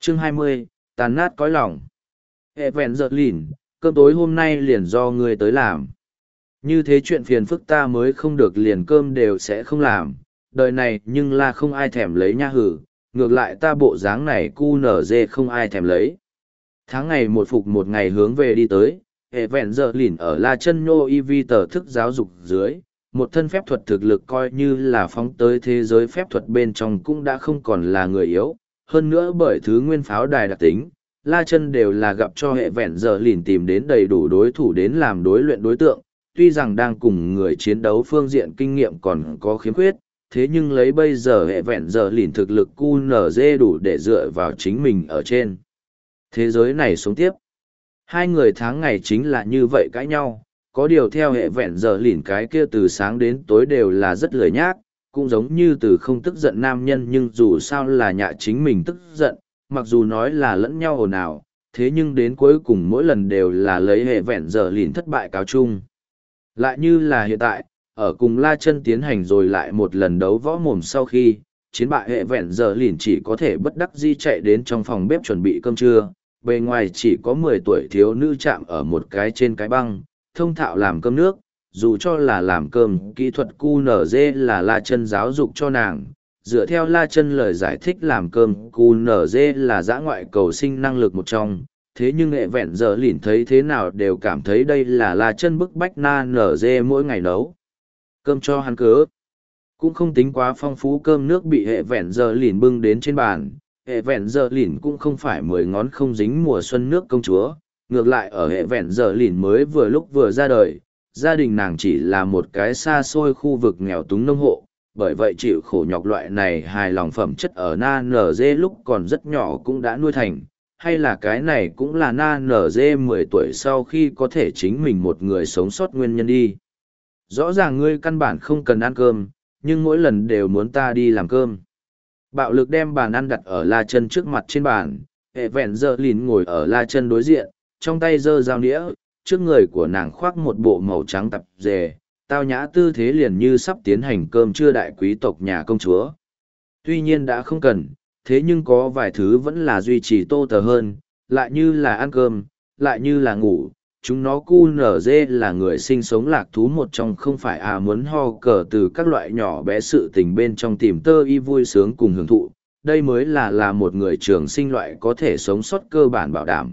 Chương 20, tàn nát cõi lòng. Hệ vẹn giật lìn, cơm tối hôm nay liền do ngươi tới làm. Như thế chuyện phiền phức ta mới không được, liền cơm đều sẽ không làm. Đời này nhưng là không ai thèm lấy nha hử, ngược lại ta bộ dáng này cu nở dê không ai thèm lấy. Tháng ngày một phục một ngày hướng về đi tới, hệ vẹn giờ lìn ở La Chân Nhô y vi tờ thức giáo dục dưới, một thân phép thuật thực lực coi như là phóng tới thế giới phép thuật bên trong cũng đã không còn là người yếu. Hơn nữa bởi thứ nguyên pháo đài đặc tính, La Chân đều là gặp cho hệ vẹn giờ lìn tìm đến đầy đủ đối thủ đến làm đối luyện đối tượng, tuy rằng đang cùng người chiến đấu phương diện kinh nghiệm còn có khiếm khuyết, thế nhưng lấy bây giờ hệ vẹn giờ lìn thực lực QNZ đủ để dựa vào chính mình ở trên thế giới này sống tiếp. Hai người tháng ngày chính là như vậy cãi nhau, có điều theo hệ vẹn giờ lìn cái kia từ sáng đến tối đều là rất lười nhác, cũng giống như từ không tức giận nam nhân, nhưng dù sao là nhạ chính mình tức giận, mặc dù nói là lẫn nhau ồn ào, thế nhưng đến cuối cùng mỗi lần đều là lấy hệ vẹn giờ lìn thất bại cáo chung. Lại như là hiện tại, ở cùng La Chân tiến hành rồi lại một lần đấu võ mồm sau khi, chiến bại hệ vẹn giờ lìn chỉ có thể bất đắc dĩ chạy đến trong phòng bếp chuẩn bị cơm trưa, bề ngoài chỉ có 10 tuổi thiếu nữ chạm ở một cái trên cái băng, thông thạo làm cơm nước, dù cho là làm cơm, kỹ thuật QNZ là La Chân giáo dục cho nàng. Dựa theo La Chân lời giải thích, làm cơm QNZ là dã ngoại cầu sinh năng lực một trong, thế nhưng hệ vẹn giờ lìn thấy thế nào đều cảm thấy đây là La Chân bức bách NZ mỗi ngày nấu cơm cho hắn cớ. Cũng không tính quá phong phú, cơm nước bị hệ vẹn giờ lìn bưng đến trên bàn. Hệ vẹn giờ lìn cũng không phải 10 ngón không dính mùa xuân nước công chúa, ngược lại ở hệ vẹn giờ lìn mới vừa lúc vừa ra đời, gia đình nàng chỉ là một cái xa xôi khu vực nghèo túng nông hộ, bởi vậy chịu khổ nhọc loại này hài lòng phẩm chất ở NZ lúc còn rất nhỏ cũng đã nuôi thành, hay là cái này cũng là NZ 10 tuổi sau khi có thể chính mình một người sống sót nguyên nhân đi. Rõ ràng ngươi căn bản không cần ăn cơm, nhưng mỗi lần đều muốn ta đi làm cơm. Bạo lực đem bàn ăn đặt ở La Chân trước mặt trên bàn, hệ vẹn giờ lìn ngồi ở La Chân đối diện, trong tay giơ dao nĩa, trước người của nàng khoác một bộ màu trắng tạp dề, tao nhã tư thế liền như sắp tiến hành cơm trưa đại quý tộc nhà công chúa. Tuy nhiên đã không cần, thế nhưng có vài thứ vẫn là duy trì tô tờ hơn, lại như là ăn cơm, lại như là ngủ. Chúng nó QNZ là người sinh sống lạc thú một trong, không phải muốn ho cờ từ các loại nhỏ bé sự tình bên trong tìm tơ y vui sướng cùng hưởng thụ, đây mới là một người trường sinh loại có thể sống sót cơ bản bảo đảm.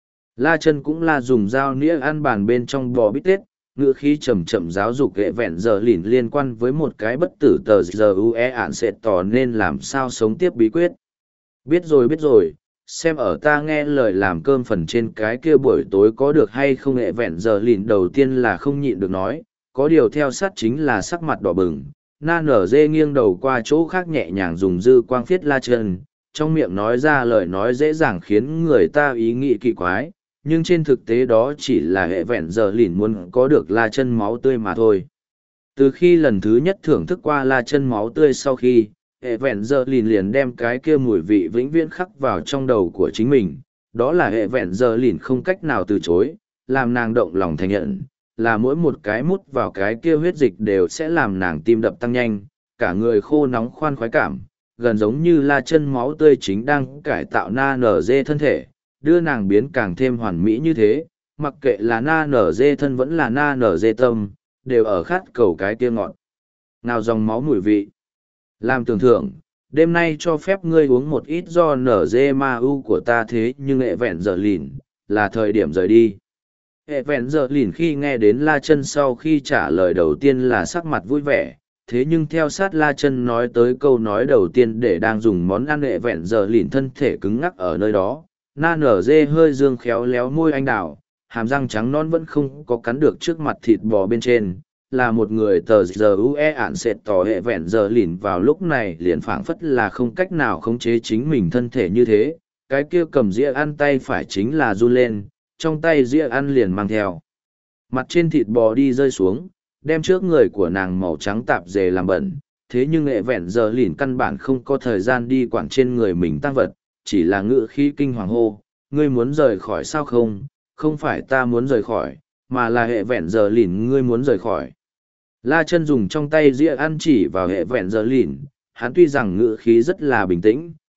La Chân cũng là dùng dao nĩa ăn bàn bên trong bò bít tết, ngữ khí chậm chậm giáo dục hệ vẹn giờ lìn liên quan với một cái bất tử tờ giờ UE ản sẽ tỏ nên làm sao sống tiếp bí quyết. Biết rồi, xem ở ta nghe lời làm cơm phần trên cái kia buổi tối có được hay không. Hệ vẹn giờ lìn đầu tiên là không nhịn được nói, có điều theo sát chính là sắc mặt đỏ bừng, nở dê nghiêng đầu qua chỗ khác nhẹ nhàng dùng dư quang phiết La Chân, trong miệng nói ra lời nói dễ dàng khiến người ta ý nghĩ kỳ quái, nhưng trên thực tế đó chỉ là hệ vẹn giờ lìn muốn có được La Chân máu tươi mà thôi. Từ khi lần thứ nhất thưởng thức qua La Chân máu tươi sau khi, hệ vẹn giờ lìn liền đem cái kia mùi vị vĩnh viễn khắc vào trong đầu của chính mình, đó là hệ vẹn giờ lìn không cách nào từ chối, làm nàng động lòng thành nhận, là mỗi một cái mút vào cái kia huyết dịch đều sẽ làm nàng tim đập tăng nhanh, cả người khô nóng khoan khoái cảm, gần giống như La Chân máu tươi chính đang cải tạo nở dê thân thể, đưa nàng biến càng thêm hoàn mỹ như thế, mặc kệ là nở dê thân vẫn là nở dê tâm, đều ở khát cầu cái kia ngọt nào dòng máu mùi vị. Làm tưởng thưởng, đêm nay cho phép ngươi uống một ít do nở dê ma u của ta, thế nhưng hệ vẹn giờ lìn, là thời điểm rời đi. Hệ vẹn giờ lìn khi nghe đến La Chân sau khi trả lời đầu tiên là sắc mặt vui vẻ, thế nhưng theo sát La Chân nói tới câu nói đầu tiên để đang dùng món ăn, hệ vẹn giờ lìn thân thể cứng ngắc ở nơi đó, nở dê hơi dương khéo léo môi anh đào, hàm răng trắng non vẫn không có cắn được trước mặt thịt bò bên trên. Là một người tờ giờ UE ản sệt tỏ, hệ vẹn giờ lìn vào lúc này liền phảng phất là không cách nào khống chế chính mình thân thể như thế, cái kia cầm dĩa ăn tay phải chính là run lên, trong tay dĩa ăn liền mang theo mặt trên thịt bò đi rơi xuống, đem trước người của nàng màu trắng tạp dề làm bẩn. Thế nhưng hệ vẹn giờ lìn căn bản không có thời gian đi quản trên người mình tăng vật, chỉ là ngự khí kinh hoàng hô, ngươi muốn rời khỏi sao? Không, không phải ta muốn rời khỏi, mà là hệ vẹn giờ lìn ngươi muốn rời khỏi. La Chân dùng trong tay dĩa ăn chỉ vào hệ vẹn giờ lìn, hắn tuy rằng ngữ khí rất là bình tĩnh,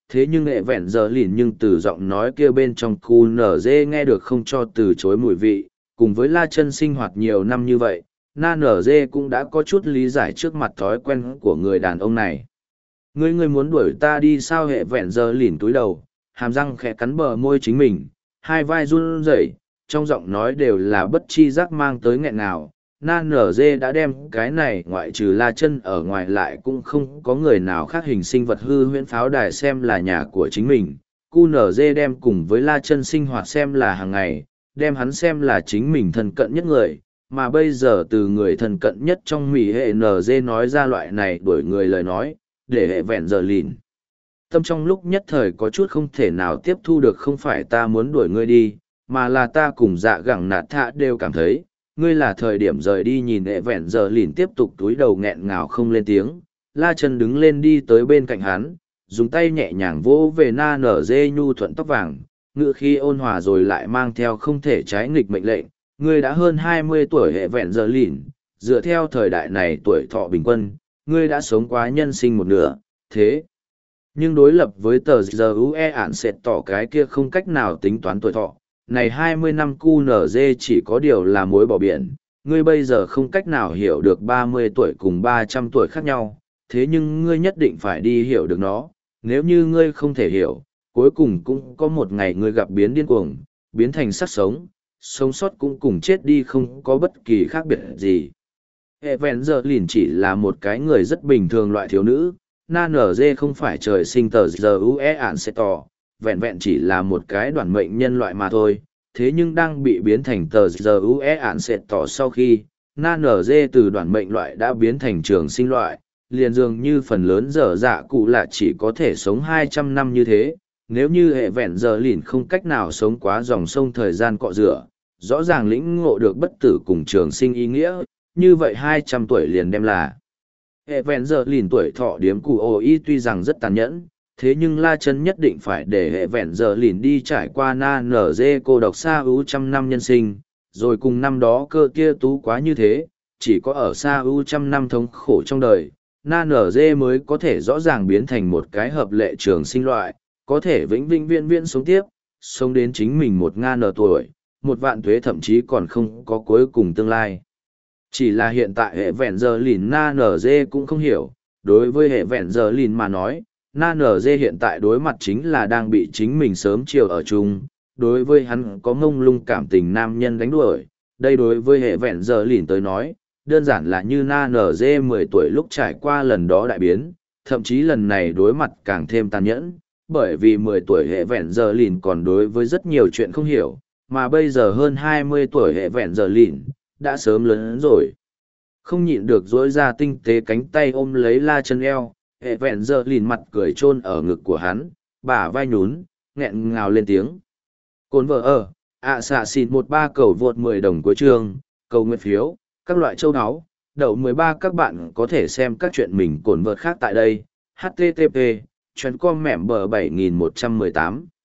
thế nhưng hệ vẹn giờ lìn nhưng từ giọng nói kia bên trong cu nở dê nghe được không cho từ chối mùi vị, cùng với La Chân sinh hoạt nhiều năm như vậy, na nở dê cũng đã có chút lý giải trước mặt thói quen của người đàn ông này. Ngươi muốn đuổi ta đi sao? Hệ vẹn giờ lìn túi đầu, hàm răng khẽ cắn bờ môi chính mình, hai vai run rẩy, trong giọng nói đều là bất chi giác mang tới nghẹn ngào. Na nở dê đã đem cái này ngoại trừ La Chân ở ngoài lại cũng không có người nào khác hình sinh vật hư huyễn pháo đài xem là nhà của chính mình. Cu nở dê đem cùng với La Chân sinh hoạt xem là hàng ngày, đem hắn xem là chính mình thân cận nhất người, mà bây giờ từ người thân cận nhất trong mỹ hệ nở dê nói ra loại này đuổi người lời nói, để hệ vẹn giờ lìn. Tâm trong lúc nhất thời có chút không thể nào tiếp thu được, không phải ta muốn đuổi ngươi đi, mà là ta cùng dạ gẳng nạt thạ đều cảm thấy, ngươi là thời điểm rời đi. Nhìn hệ vẹn giờ lìn tiếp tục túi đầu nghẹn ngào không lên tiếng, La Chân đứng lên đi tới bên cạnh hắn, dùng tay nhẹ nhàng vỗ về na nở dê nhu thuận tóc vàng, ngữ khi ôn hòa rồi lại mang theo không thể trái nghịch mệnh lệnh. Ngươi đã hơn 20 tuổi hệ vẹn giờ lìn, dựa theo thời đại này tuổi thọ bình quân, ngươi đã sống quá nhân sinh một nửa, thế. Nhưng đối lập với tờ giờ UE ản sệt tỏ cái kia không cách nào tính toán tuổi thọ, này 20 năm QNZ chỉ có điều là muối bỏ biển, ngươi bây giờ không cách nào hiểu được 30 tuổi cùng 300 tuổi khác nhau, thế nhưng ngươi nhất định phải đi hiểu được nó, nếu như ngươi không thể hiểu, cuối cùng cũng có một ngày ngươi gặp biến điên cuồng, biến thành sắc sống, sống sót cũng cùng chết đi không có bất kỳ khác biệt gì. Evangeline chỉ là một cái người rất bình thường loại thiếu nữ, na nở dê không phải trời sinh tờ giờ ue ản sẽ tỏ, vẹn vẹn chỉ là một cái đoàn mệnh nhân loại mà thôi, thế nhưng đang bị biến thành tờ giờ ue ản sẽ tỏ sau khi, na nở dê từ đoàn mệnh loại đã biến thành trường sinh loại, liền dường như phần lớn dở dạ cụ là chỉ có thể sống 200 năm như thế, nếu như hệ vẹn giờ lìn không cách nào sống quá dòng sông thời gian cọ rửa, rõ ràng lĩnh ngộ được bất tử cùng trường sinh ý nghĩa, như vậy 200 tuổi liền đem là. Hệ vẹn giờ lìn tuổi thọ điếm cụ ô y tuy rằng rất tàn nhẫn, thế nhưng La Chân nhất định phải để hệ vẹn giờ lìn đi trải qua na nở dê cô độc xa ưu trăm năm nhân sinh, rồi cùng năm đó cơ kia tú quá như thế, chỉ có ở xa ưu trăm năm thống khổ trong đời, na nở dê mới có thể rõ ràng biến thành một cái hợp lệ trường sinh loại, có thể vĩnh vĩnh viễn viễn sống tiếp, sống đến chính mình 1000 tuổi, 1.000 tuế thậm chí còn không có cuối cùng tương lai. Chỉ là hiện tại hệ vẹn giờ lìn na nở dê cũng không hiểu, đối với hệ vẹn giờ lìn mà nói, na nở dê hiện tại đối mặt chính là đang bị chính mình sớm chiều ở chung, đối với hắn có ngông lung cảm tình nam nhân đánh đuổi, đây đối với hệ vẹn giờ lìn tới nói, đơn giản là như na nở dê 10 tuổi lúc trải qua lần đó đại biến, thậm chí lần này đối mặt càng thêm tàn nhẫn, bởi vì 10 tuổi hệ vẹn giờ lìn còn đối với rất nhiều chuyện không hiểu, mà bây giờ hơn 20 tuổi hệ vẹn giờ lìn, đã sớm lớn rồi. Không nhịn được dỗi ra tinh tế cánh tay ôm lấy La Chân eo, hệ vẹn giờ lìn mặt cười chôn ở ngực của hắn, bả vai nhún, nghẹn ngào lên tiếng. Cồn vợ ở, xạ xịn 13 cầu vượt 10 đồng cuối chương, cầu nguyện phiếu, các loại châu áo, đậu 13 các bạn có thể xem các chuyện mình cồn vợt khác tại đây. http://com mẻm bờ 7118